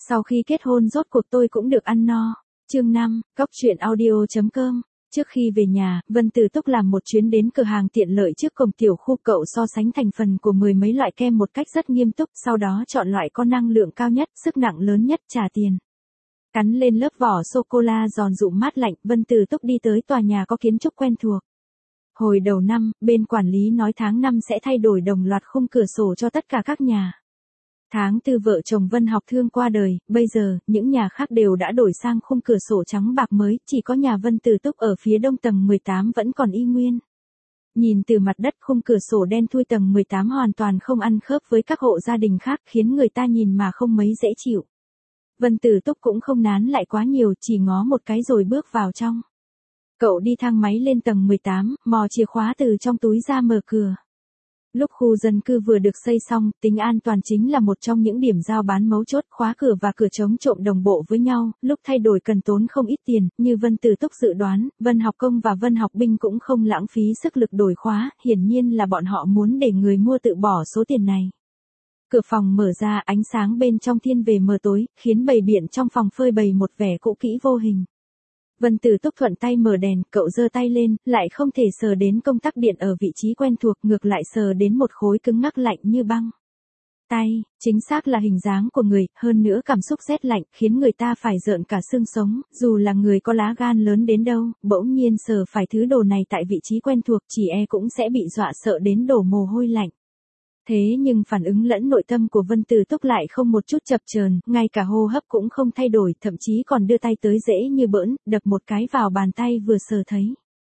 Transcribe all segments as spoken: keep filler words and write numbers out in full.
Sau khi kết hôn rốt cuộc tôi cũng được ăn no. Chương năm, cóc truyện audio chấm com. Trước khi về nhà, Vân Tử Túc làm một chuyến đến cửa hàng tiện lợi trước cổng tiểu khu, cậu so sánh thành phần của mười mấy loại kem một cách rất nghiêm túc, sau đó chọn loại có năng lượng cao nhất, sức nặng lớn nhất, trả tiền. Cắn lên lớp vỏ sô-cô-la giòn rụm mát lạnh, Vân Tử Túc đi tới tòa nhà có kiến trúc quen thuộc. Hồi đầu năm, bên quản lý nói tháng năm sẽ thay đổi đồng loạt khung cửa sổ cho tất cả các nhà. Tháng tư vợ chồng Vân Học Thương qua đời, bây giờ, những nhà khác đều đã đổi sang khung cửa sổ trắng bạc mới, chỉ có nhà Vân Tử Túc ở phía đông tầng mười tám vẫn còn y nguyên. Nhìn từ mặt đất, khung cửa sổ đen thui tầng mười tám hoàn toàn không ăn khớp với các hộ gia đình khác, khiến người ta nhìn mà không mấy dễ chịu. Vân Tử Túc cũng không nán lại quá nhiều, chỉ ngó một cái rồi bước vào trong. Cậu đi thang máy lên tầng mười tám, mò chìa khóa từ trong túi ra mở cửa. Lúc khu dân cư vừa được xây xong, tính an toàn chính là một trong những điểm giao bán mấu chốt, khóa cửa và cửa chống trộm đồng bộ với nhau, lúc thay đổi cần tốn không ít tiền, như Vân Tử Túc dự đoán, Vân Học Công và Vân Học Binh cũng không lãng phí sức lực đổi khóa, hiển nhiên là bọn họ muốn để người mua tự bỏ số tiền này. Cửa phòng mở ra, ánh sáng bên trong thiên về mờ tối, khiến bầy biện trong phòng phơi bày một vẻ cũ kỹ vô hình. Vân Tử Túc thuận tay mở đèn, cậu giơ tay lên, lại không thể sờ đến công tắc điện ở vị trí quen thuộc, ngược lại sờ đến một khối cứng ngắc lạnh như băng. Tay, chính xác là hình dáng của người, hơn nữa cảm xúc rét lạnh, khiến người ta phải rợn cả xương sống, dù là người có lá gan lớn đến đâu, bỗng nhiên sờ phải thứ đồ này tại vị trí quen thuộc, chỉ e cũng sẽ bị dọa sợ đến đổ mồ hôi lạnh. Thế nhưng phản ứng lẫn nội tâm của Vân Tử Túc lại không một chút chập chờn, ngay cả hô hấp cũng không thay đổi, thậm chí còn đưa tay tới dễ như bỡn, đập một cái vào bàn tay vừa sờ thấy.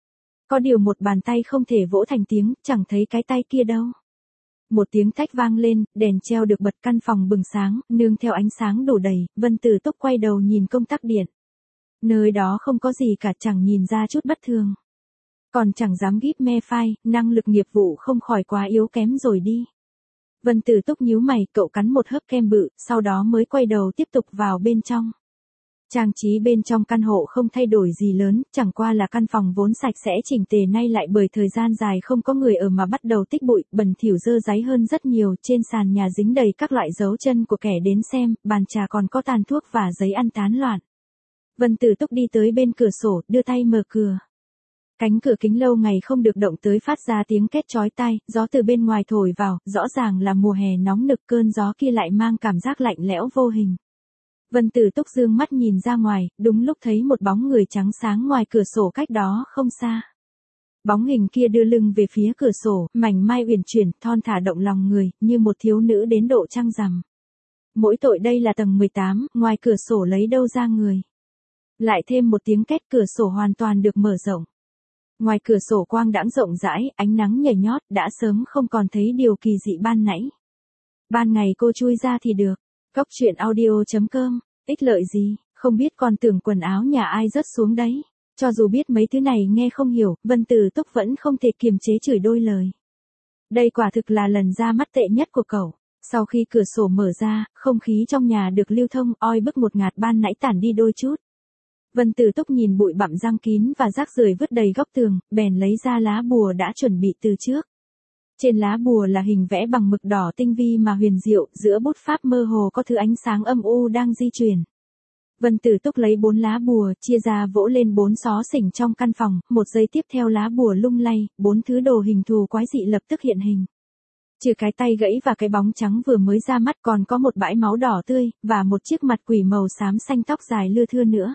Có điều một bàn tay không thể vỗ thành tiếng, chẳng thấy cái tay kia đâu. Một tiếng thách vang lên, đèn treo được bật, căn phòng bừng sáng, nương theo ánh sáng đổ đầy, Vân Tử Túc quay đầu nhìn công tắc điện. Nơi đó không có gì cả, chẳng nhìn ra chút bất thường. Còn chẳng dám gíp me phai, năng lực nghiệp vụ không khỏi quá yếu kém rồi đi. Vân Tử Túc nhíu mày, cậu cắn một hớp kem bự, sau đó mới quay đầu tiếp tục vào bên trong. Trang trí bên trong căn hộ không thay đổi gì lớn, chẳng qua là căn phòng vốn sạch sẽ chỉnh tề nay lại bởi thời gian dài không có người ở mà bắt đầu tích bụi, bẩn thỉu dơ dáy hơn rất nhiều, trên sàn nhà dính đầy các loại dấu chân của kẻ đến xem, bàn trà còn có tàn thuốc và giấy ăn tán loạn. Vân Tử Túc đi tới bên cửa sổ, đưa tay mở cửa. Cánh cửa kính lâu ngày không được động tới phát ra tiếng két chói tai, gió từ bên ngoài thổi vào, rõ ràng là mùa hè nóng nực, cơn gió kia lại mang cảm giác lạnh lẽo vô hình. Vân Tử Túc dương mắt nhìn ra ngoài, đúng lúc thấy một bóng người trắng sáng ngoài cửa sổ cách đó không xa. Bóng hình kia đưa lưng về phía cửa sổ, mảnh mai uyển chuyển, thon thả động lòng người, như một thiếu nữ đến độ trăng rằm. Mỗi tội đây là tầng mười tám, ngoài cửa sổ lấy đâu ra người. Lại thêm một tiếng két, cửa sổ hoàn toàn được mở rộng. Ngoài cửa sổ quang đãng rộng rãi, ánh nắng nhảy nhót, đã sớm không còn thấy điều kỳ dị ban nãy. Ban ngày cô chui ra thì được. Cóc truyện audio chấm com, ích lợi gì, không biết còn tưởng quần áo nhà ai rớt xuống đấy. Cho dù biết mấy thứ này nghe không hiểu, Vân Tử Túc vẫn không thể kiềm chế chửi đôi lời. Đây quả thực là lần ra mắt tệ nhất của cậu. Sau khi cửa sổ mở ra, không khí trong nhà được lưu thông, oi bức một ngạt ban nãy tản đi đôi chút. Vân Tử Túc nhìn bụi bặm răng kín và rác rưởi vứt đầy góc tường, bèn lấy ra lá bùa đã chuẩn bị từ trước. Trên lá bùa là hình vẽ bằng mực đỏ tinh vi mà huyền diệu, giữa bút pháp mơ hồ có thứ ánh sáng âm u đang di chuyển. Vân Tử Túc lấy bốn lá bùa, chia ra vỗ lên bốn xó xỉnh trong căn phòng, một giây tiếp theo lá bùa lung lay, bốn thứ đồ hình thù quái dị lập tức hiện hình. Trừ cái tay gãy và cái bóng trắng vừa mới ra mắt còn có một bãi máu đỏ tươi, và một chiếc mặt quỷ màu xám xanh tóc dài lưa thưa nữa.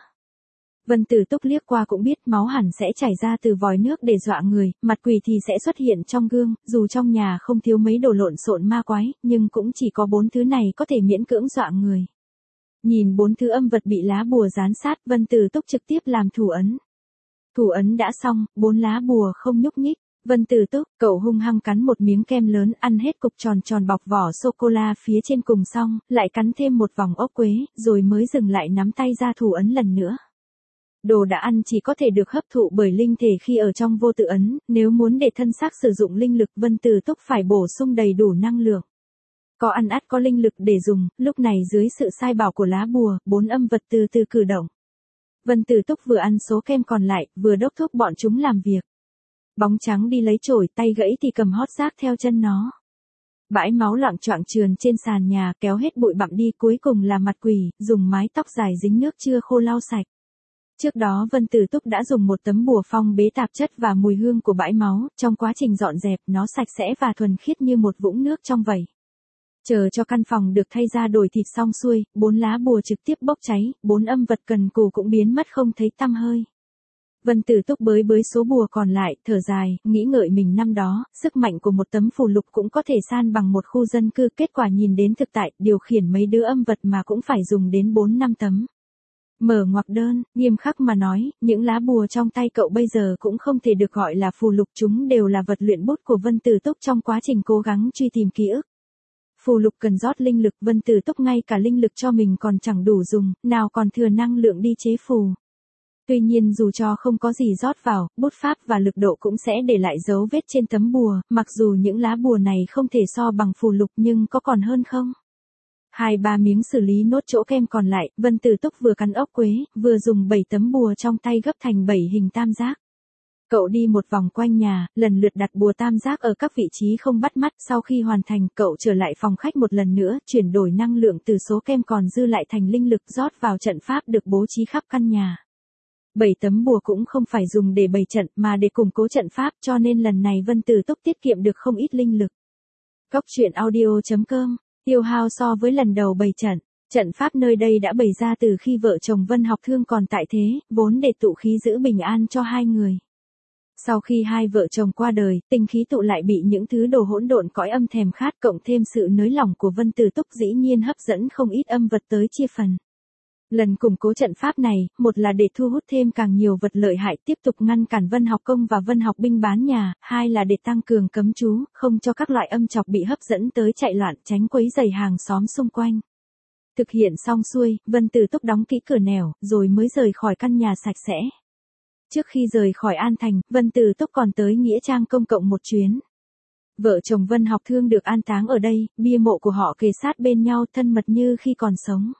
Vân Tử Túc liếc qua cũng biết máu hẳn sẽ chảy ra từ vòi nước để dọa người, mặt quỷ thì sẽ xuất hiện trong gương, dù trong nhà không thiếu mấy đồ lộn xộn ma quái, nhưng cũng chỉ có bốn thứ này có thể miễn cưỡng dọa người. Nhìn bốn thứ âm vật bị lá bùa dán sát, Vân Tử Túc trực tiếp làm thủ ấn. Thủ ấn đã xong, bốn lá bùa không nhúc nhích. Vân Tử Túc, cậu hung hăng cắn một miếng kem lớn, ăn hết cục tròn tròn bọc vỏ sô-cô-la phía trên cùng xong, lại cắn thêm một vòng ốc quế, rồi mới dừng lại nắm tay ra thủ ấn lần nữa. Đồ đã ăn chỉ có thể được hấp thụ bởi linh thể khi ở trong vô tự ấn, nếu muốn để thân xác sử dụng linh lực, Vân Tử Túc phải bổ sung đầy đủ năng lượng. Có ăn ắt có linh lực để dùng, lúc này dưới sự sai bảo của lá bùa, bốn âm vật từ từ cử động. Vân Tử Túc vừa ăn số kem còn lại, vừa đốc thúc bọn chúng làm việc. Bóng trắng đi lấy chổi, tay gãy thì cầm hót rác theo chân nó. Bãi máu loạng choạng trườn trên sàn nhà, kéo hết bụi bặm đi, cuối cùng là mặt quỷ, dùng mái tóc dài dính nước chưa khô lau sạch. Trước đó Vân Tử Túc đã dùng một tấm bùa phong bế tạp chất và mùi hương của bãi máu, trong quá trình dọn dẹp, nó sạch sẽ và thuần khiết như một vũng nước trong vẩy. Chờ cho căn phòng được thay ra đổi thịt xong xuôi, bốn lá bùa trực tiếp bốc cháy, bốn âm vật cần cù cũng biến mất không thấy tăm hơi. Vân Tử Túc bới bới số bùa còn lại, thở dài, nghĩ ngợi mình năm đó, sức mạnh của một tấm phù lục cũng có thể san bằng một khu dân cư, kết quả nhìn đến thực tại, điều khiển mấy đứa âm vật mà cũng phải dùng đến bốn năm tấm. Mở ngoặc đơn, nghiêm khắc mà nói, những lá bùa trong tay cậu bây giờ cũng không thể được gọi là phù lục, chúng đều là vật luyện bút của Vân Tử Túc trong quá trình cố gắng truy tìm ký ức. Phù lục cần rót linh lực, Vân Tử Túc ngay cả linh lực cho mình còn chẳng đủ dùng, nào còn thừa năng lượng đi chế phù. Tuy nhiên dù cho không có gì rót vào, bút pháp và lực độ cũng sẽ để lại dấu vết trên tấm bùa, mặc dù những lá bùa này không thể so bằng phù lục nhưng có còn hơn không? Hai ba miếng xử lý nốt chỗ kem còn lại, Vân Tử Túc vừa cắn ốc quế, vừa dùng bảy tấm bùa trong tay gấp thành bảy hình tam giác. Cậu đi một vòng quanh nhà, lần lượt đặt bùa tam giác ở các vị trí không bắt mắt, sau khi hoàn thành, cậu trở lại phòng khách một lần nữa, chuyển đổi năng lượng từ số kem còn dư lại thành linh lực rót vào trận pháp được bố trí khắp căn nhà. Bảy tấm bùa cũng không phải dùng để bày trận mà để củng cố trận pháp, cho nên lần này Vân Tử Túc tiết kiệm được không ít linh lực. Cóc truyện audio chấm com, tiêu hao so với lần đầu bày trận. Trận pháp nơi đây đã bày ra từ khi vợ chồng Vân Học Thương còn tại thế, vốn để tụ khí giữ bình an cho hai người. Sau khi hai vợ chồng qua đời, tinh khí tụ lại bị những thứ đồ hỗn độn cõi âm thèm khát, cộng thêm sự nới lỏng của Vân Tử Túc dĩ nhiên hấp dẫn không ít âm vật tới chia phần. Lần củng cố trận pháp này, một là để thu hút thêm càng nhiều vật lợi hại tiếp tục ngăn cản Vân Học Công và Vân Học Binh bán nhà, hai là để tăng cường cấm chú, không cho các loại âm chọc bị hấp dẫn tới chạy loạn, tránh quấy rầy hàng xóm xung quanh. Thực hiện xong xuôi, Vân Tử Túc đóng kỹ cửa nẻo, rồi mới rời khỏi căn nhà sạch sẽ. Trước khi rời khỏi An Thành, Vân Tử Túc còn tới Nghĩa Trang công cộng một chuyến. Vợ chồng Vân Học Thương được an táng ở đây, bia mộ của họ kề sát bên nhau, thân mật như khi còn sống.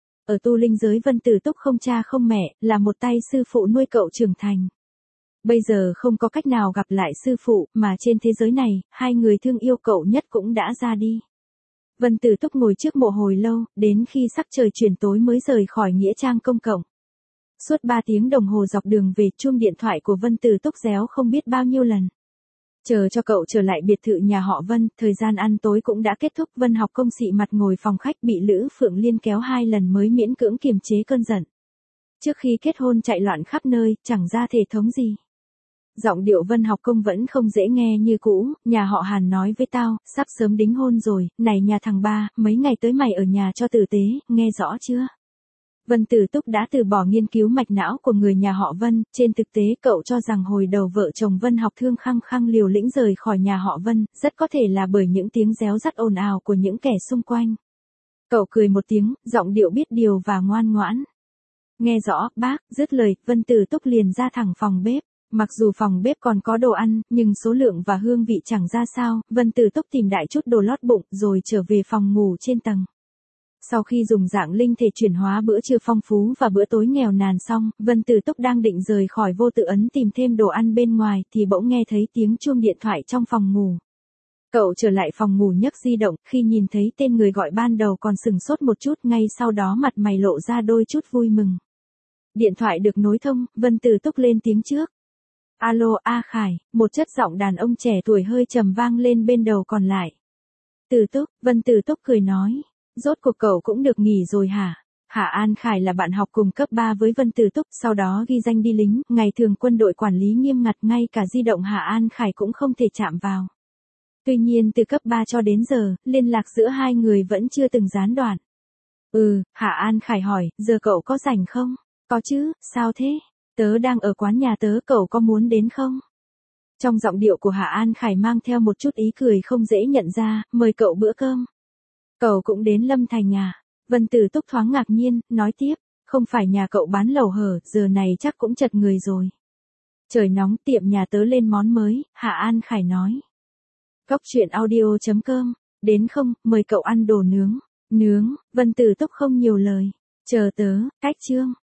Ở tu linh giới Vân Tử Túc không cha không mẹ, là một tay sư phụ nuôi cậu trưởng thành. Bây giờ không có cách nào gặp lại sư phụ, mà trên thế giới này, hai người thương yêu cậu nhất cũng đã ra đi. Vân Tử Túc ngồi trước mộ hồi lâu, đến khi sắc trời chuyển tối mới rời khỏi Nghĩa Trang công cộng. Suốt ba tiếng đồng hồ dọc đường về, chuông điện thoại của Vân Tử Túc réo không biết bao nhiêu lần. Chờ cho cậu trở lại biệt thự nhà họ Vân, thời gian ăn tối cũng đã kết thúc. Vân Học Công xị mặt ngồi phòng khách bị Lữ Phượng Liên kéo hai lần mới miễn cưỡng kiềm chế cơn giận. Trước khi kết hôn chạy loạn khắp nơi, chẳng ra thể thống gì. Giọng điệu Vân Học Công vẫn không dễ nghe như cũ, nhà họ Hàn nói với tao, sắp sớm đính hôn rồi, này nhà thằng ba, mấy ngày tới mày ở nhà cho tử tế, nghe rõ chưa? Vân Tử Túc đã từ bỏ nghiên cứu mạch não của người nhà họ Vân, trên thực tế cậu cho rằng hồi đầu vợ chồng Vân Học Thương khăng khăng liều lĩnh rời khỏi nhà họ Vân, rất có thể là bởi những tiếng réo rắt ồn ào của những kẻ xung quanh. Cậu cười một tiếng, giọng điệu biết điều và ngoan ngoãn. Nghe rõ, bác, dứt lời, Vân Tử Túc liền ra thẳng phòng bếp. Mặc dù phòng bếp còn có đồ ăn, nhưng số lượng và hương vị chẳng ra sao, Vân Tử Túc tìm đại chút đồ lót bụng, rồi trở về phòng ngủ trên tầng. Sau khi dùng dạng linh thể chuyển hóa bữa trưa phong phú và bữa tối nghèo nàn xong, Vân Tử Túc đang định rời khỏi Vô Tự Ấn tìm thêm đồ ăn bên ngoài, thì bỗng nghe thấy tiếng chuông điện thoại trong phòng ngủ. Cậu trở lại phòng ngủ nhấc di động, khi nhìn thấy tên người gọi ban đầu còn sừng sốt một chút, ngay sau đó mặt mày lộ ra đôi chút vui mừng. Điện thoại được nối thông, Vân Tử Túc lên tiếng trước. Alo, A Khải, một chất giọng đàn ông trẻ tuổi hơi trầm vang lên bên đầu còn lại. Tử Túc, Vân Tử Túc cười nói. Rốt cuộc cậu cũng được nghỉ rồi hả? Hạ An Khải là bạn học cùng cấp ba với Vân Tử Túc, sau đó ghi danh đi lính, ngày thường quân đội quản lý nghiêm ngặt, ngay cả di động Hạ An Khải cũng không thể chạm vào. Tuy nhiên từ cấp ba cho đến giờ, liên lạc giữa hai người vẫn chưa từng gián đoạn. Ừ, Hạ An Khải hỏi, giờ cậu có rảnh không? Có chứ, sao thế? Tớ đang ở quán nhà tớ, cậu có muốn đến không? Trong giọng điệu của Hạ An Khải mang theo một chút ý cười không dễ nhận ra, mời cậu bữa cơm. Cậu cũng đến Lâm Thành à? Vân Tử Túc thoáng ngạc nhiên, nói tiếp, không phải nhà cậu bán lẩu hở, giờ này chắc cũng chật người rồi. Trời nóng, tiệm nhà tớ lên món mới, Hạ An Khải nói. Cóc truyện audio chấm com, đến không, mời cậu ăn đồ nướng. Nướng, Vân Tử Túc không nhiều lời. Chờ tớ, cách chương.